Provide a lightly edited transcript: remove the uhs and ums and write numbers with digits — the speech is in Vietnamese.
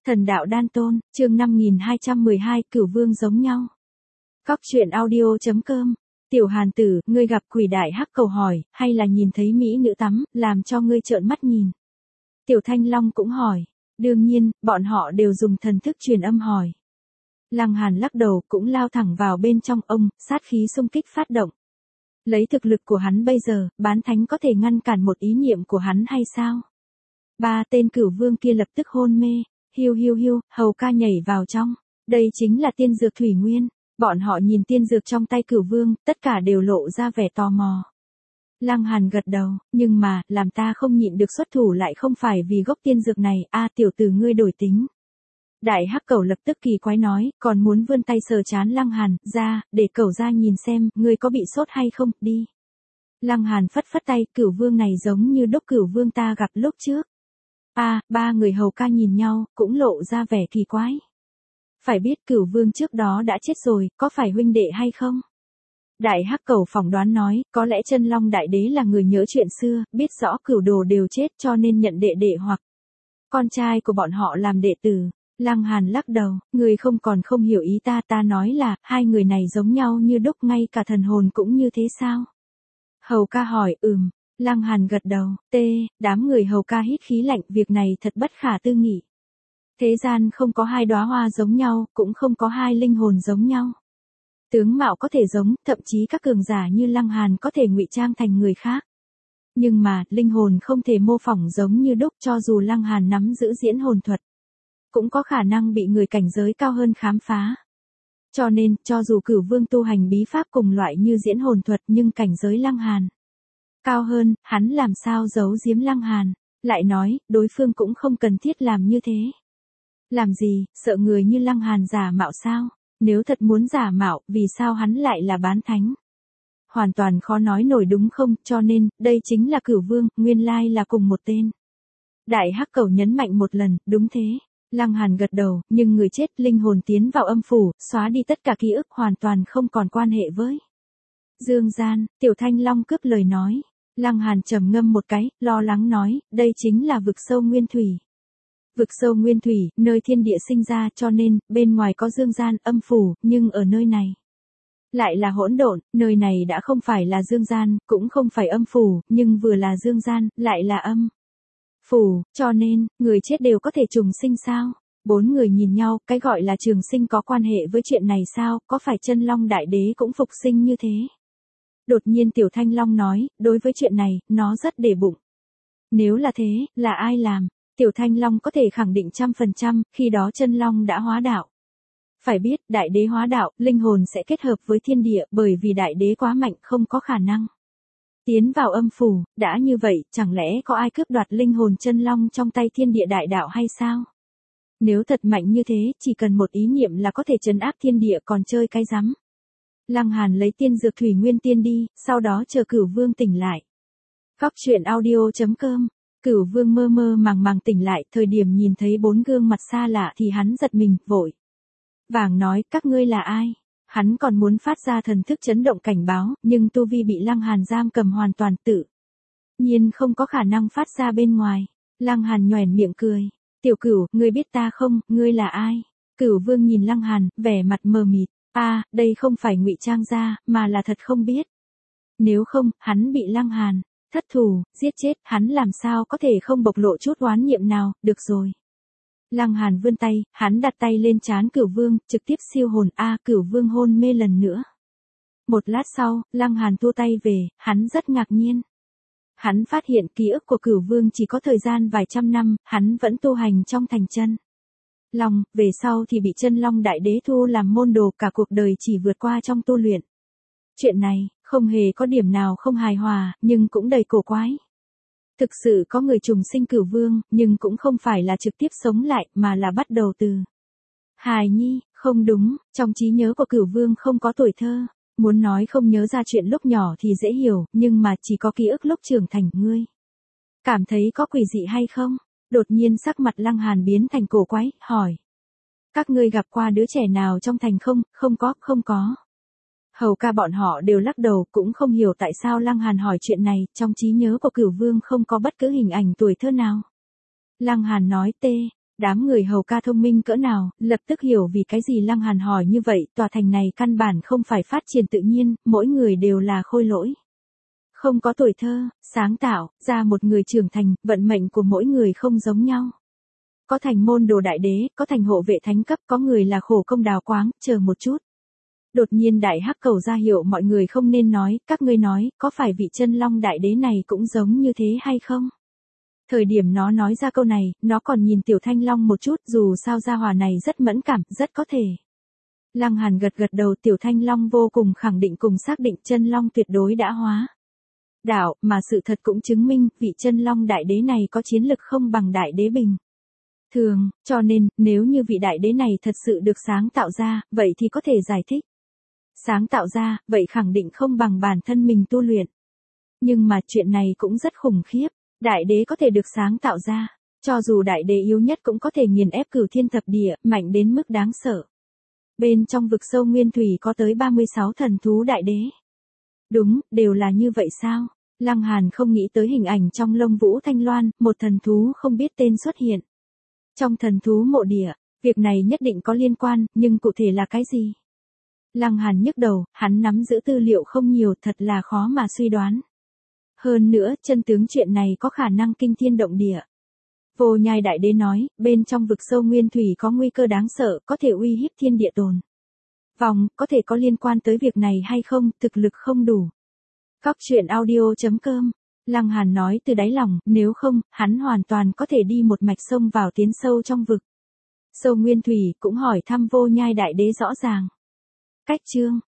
Thần đạo đan tôn, chương 5212, Cửu Vương giống nhau. Cóc truyện audio.com. Tiểu Hàn tử, ngươi gặp quỷ đại hắc cầu hỏi, hay là nhìn thấy mỹ nữ tắm, làm cho ngươi trợn mắt nhìn. Tiểu Thanh Long cũng hỏi. Đương nhiên, bọn họ đều dùng thần thức truyền âm hỏi. Lăng Hàn lắc đầu, cũng lao thẳng vào bên trong ông, sát khí xung kích phát động. Lấy thực lực của hắn bây giờ, bán thánh có thể ngăn cản một ý niệm của hắn hay sao? Ba tên Cửu Vương kia lập tức hôn mê. Hiu hiu hiu, hầu ca nhảy vào trong. Đây chính là tiên dược thủy nguyên. Bọn họ nhìn tiên dược trong tay Cửu Vương, tất cả đều lộ ra vẻ tò mò. Lăng Hàn gật đầu, nhưng mà, làm ta không nhịn được xuất thủ lại không phải vì gốc tiên dược này, tiểu tử ngươi đổi tính. Đại hắc cẩu lập tức kỳ quái nói, còn muốn vươn tay sờ trán Lăng Hàn, ra, để cẩu ra nhìn xem, ngươi có bị sốt hay không, đi. Lăng Hàn phất phất tay, Cửu Vương này giống như đốc Cửu Vương ta gặp lúc trước. Ba người hầu ca nhìn nhau, cũng lộ ra vẻ kỳ quái. Phải biết Cửu Vương trước đó đã chết rồi, có phải huynh đệ hay không? Đại hắc cẩu phỏng đoán nói, có lẽ Chân Long Đại Đế là người nhớ chuyện xưa, biết rõ Cửu Đồ đều chết cho nên nhận đệ đệ hoặc con trai của bọn họ làm đệ tử. Lăng Hàn lắc đầu, người không hiểu ý ta nói là, hai người này giống nhau như đúc, ngay cả thần hồn cũng như thế sao? Hầu ca hỏi, Lăng Hàn gật đầu, đám người hầu ca hít khí lạnh, việc này thật bất khả tư nghị. Thế gian không có hai đóa hoa giống nhau, cũng không có hai linh hồn giống nhau. Tướng mạo có thể giống, thậm chí các cường giả như Lăng Hàn có thể ngụy trang thành người khác. Nhưng mà, linh hồn không thể mô phỏng giống như đúc, cho dù Lăng Hàn nắm giữ diễn hồn thuật. Cũng có khả năng bị người cảnh giới cao hơn khám phá. Cho nên, cho dù Cửu Vương tu hành bí pháp cùng loại như diễn hồn thuật nhưng cảnh giới Lăng Hàn cao hơn, hắn làm sao giấu giếm Lăng Hàn, lại nói, đối phương cũng không cần thiết làm như thế. Làm gì, sợ người như Lăng Hàn giả mạo sao? Nếu thật muốn giả mạo, vì sao hắn lại là bán thánh? Hoàn toàn khó nói nổi đúng không, cho nên, đây chính là Cửu Vương, nguyên lai là cùng một tên. Đại hắc cẩu nhấn mạnh một lần, đúng thế. Lăng Hàn gật đầu, nhưng người chết, linh hồn tiến vào âm phủ, xóa đi tất cả ký ức, hoàn toàn không còn quan hệ với Dương gian. Tiểu Thanh Long cướp lời nói. Lăng Hàn trầm ngâm một cái, lo lắng nói, đây chính là vực sâu nguyên thủy. Vực sâu nguyên thủy, nơi thiên địa sinh ra, cho nên, bên ngoài có dương gian, âm phủ, nhưng ở nơi này lại là hỗn độn, nơi này đã không phải là dương gian, cũng không phải âm phủ, nhưng vừa là dương gian, lại là âm phủ, cho nên, người chết đều có thể trùng sinh sao? Bốn người nhìn nhau, cái gọi là trường sinh có quan hệ với chuyện này sao, có phải Chân Long Đại Đế cũng phục sinh như thế? Đột nhiên Tiểu Thanh Long nói, đối với chuyện này, nó rất để bụng. Nếu là thế, là ai làm? Tiểu Thanh Long có thể khẳng định 100%, khi đó Chân Long đã hóa đạo. Phải biết, Đại Đế hóa đạo, linh hồn sẽ kết hợp với thiên địa, bởi vì Đại Đế quá mạnh, không có khả năng tiến vào âm phủ. Đã như vậy, chẳng lẽ có ai cướp đoạt linh hồn Chân Long trong tay thiên địa đại đạo hay sao? Nếu thật mạnh như thế, chỉ cần một ý niệm là có thể trấn áp thiên địa, còn chơi cái rắm. Lăng Hàn lấy tiên dược thủy nguyên tiên đi, sau đó chờ Cửu Vương tỉnh lại. Cóc truyện audio.com. Cửu Vương mơ mơ màng tỉnh lại, thời điểm nhìn thấy bốn gương mặt xa lạ thì hắn giật mình, vội vàng nói, các ngươi là ai? Hắn còn muốn phát ra thần thức chấn động cảnh báo, nhưng tu vi bị Lăng Hàn giam cầm hoàn toàn, tự nhiên không có khả năng phát ra bên ngoài. Lăng Hàn nhoẻn miệng cười, tiểu Cửu, ngươi biết ta không, ngươi là ai? Cửu Vương nhìn Lăng Hàn, vẻ mặt mờ mịt, đây không phải ngụy trang ra, mà là thật không biết. Nếu không, hắn bị Lăng Hàn thất thủ, giết chết, hắn làm sao có thể không bộc lộ chút oán niệm nào, được rồi. Lăng Hàn vươn tay, hắn đặt tay lên trán Cửu Vương, trực tiếp siêu hồn, Cửu Vương hôn mê lần nữa. Một lát sau, Lăng Hàn thu tay về, hắn rất ngạc nhiên. Hắn phát hiện ký ức của Cửu Vương chỉ có thời gian vài trăm năm, hắn vẫn tu hành trong thành Chân Long, về sau thì bị Chân Long Đại Đế thu làm môn đồ, cả cuộc đời chỉ vượt qua trong tu luyện. Chuyện này, không hề có điểm nào không hài hòa, nhưng cũng đầy cổ quái. Thực sự có người trùng sinh Cửu Vương, nhưng cũng không phải là trực tiếp sống lại, mà là bắt đầu từ hài nhi, không đúng, trong trí nhớ của Cửu Vương không có tuổi thơ. Muốn nói không nhớ ra chuyện lúc nhỏ thì dễ hiểu, nhưng mà chỉ có ký ức lúc trưởng thành. Ngươi cảm thấy có quỷ dị hay không? Đột nhiên sắc mặt Lăng Hàn biến thành cổ quái, hỏi. Các ngươi gặp qua đứa trẻ nào trong thành không? Không có. Hầu ca bọn họ đều lắc đầu, cũng không hiểu tại sao Lăng Hàn hỏi chuyện này, trong trí nhớ của Cửu Vương không có bất cứ hình ảnh tuổi thơ nào. Lăng Hàn nói, Đám người hầu ca thông minh cỡ nào, lập tức hiểu vì cái gì Lăng Hàn hỏi như vậy, tòa thành này căn bản không phải phát triển tự nhiên, mỗi người đều là khôi lỗi. Không có tuổi thơ, sáng tạo, ra một người trưởng thành, vận mệnh của mỗi người không giống nhau. Có thành môn đồ đại đế, có thành hộ vệ thánh cấp, có người là khổ công đào quáng, chờ một chút. Đột nhiên đại hắc cầu ra hiệu mọi người không nên nói, các ngươi nói, có phải vị chân long đại đế này cũng giống như thế hay không? Thời điểm nó nói ra câu này, nó còn nhìn Tiểu Thanh Long một chút, dù sao gia hỏa này rất mẫn cảm, rất có thể. Lăng Hàn gật gật đầu, Tiểu Thanh Long vô cùng khẳng định cùng xác định chân long tuyệt đối đã hóa đạo, mà sự thật cũng chứng minh, vị chân long đại đế này có chiến lực không bằng đại đế bình thường, cho nên, nếu như vị đại đế này thật sự được sáng tạo ra, vậy thì có thể giải thích. Sáng tạo ra, vậy khẳng định không bằng bản thân mình tu luyện. Nhưng mà chuyện này cũng rất khủng khiếp, đại đế có thể được sáng tạo ra, cho dù đại đế yếu nhất cũng có thể nghiền ép cửu thiên thập địa, mạnh đến mức đáng sợ. Bên trong vực sâu nguyên thủy có tới 36 thần thú đại đế. Đúng, đều là như vậy sao? Lăng Hàn không nghĩ tới hình ảnh trong Lông Vũ Thanh Loan, một thần thú không biết tên xuất hiện. Trong thần thú mộ địa, việc này nhất định có liên quan, nhưng cụ thể là cái gì? Lăng Hàn nhức đầu, hắn nắm giữ tư liệu không nhiều, thật là khó mà suy đoán. Hơn nữa, chân tướng chuyện này có khả năng kinh thiên động địa. Vô Nhai Đại Đế nói, bên trong vực sâu nguyên thủy có nguy cơ đáng sợ, có thể uy hiếp thiên địa tồn vong, có thể có liên quan tới việc này hay không, thực lực không đủ. Cóc truyện audio.com. Lăng Hàn nói từ đáy lòng, nếu không, hắn hoàn toàn có thể đi một mạch sông vào tiến sâu trong vực sâu nguyên thủy, cũng hỏi thăm Vô Nhai Đại Đế rõ ràng. Cách chương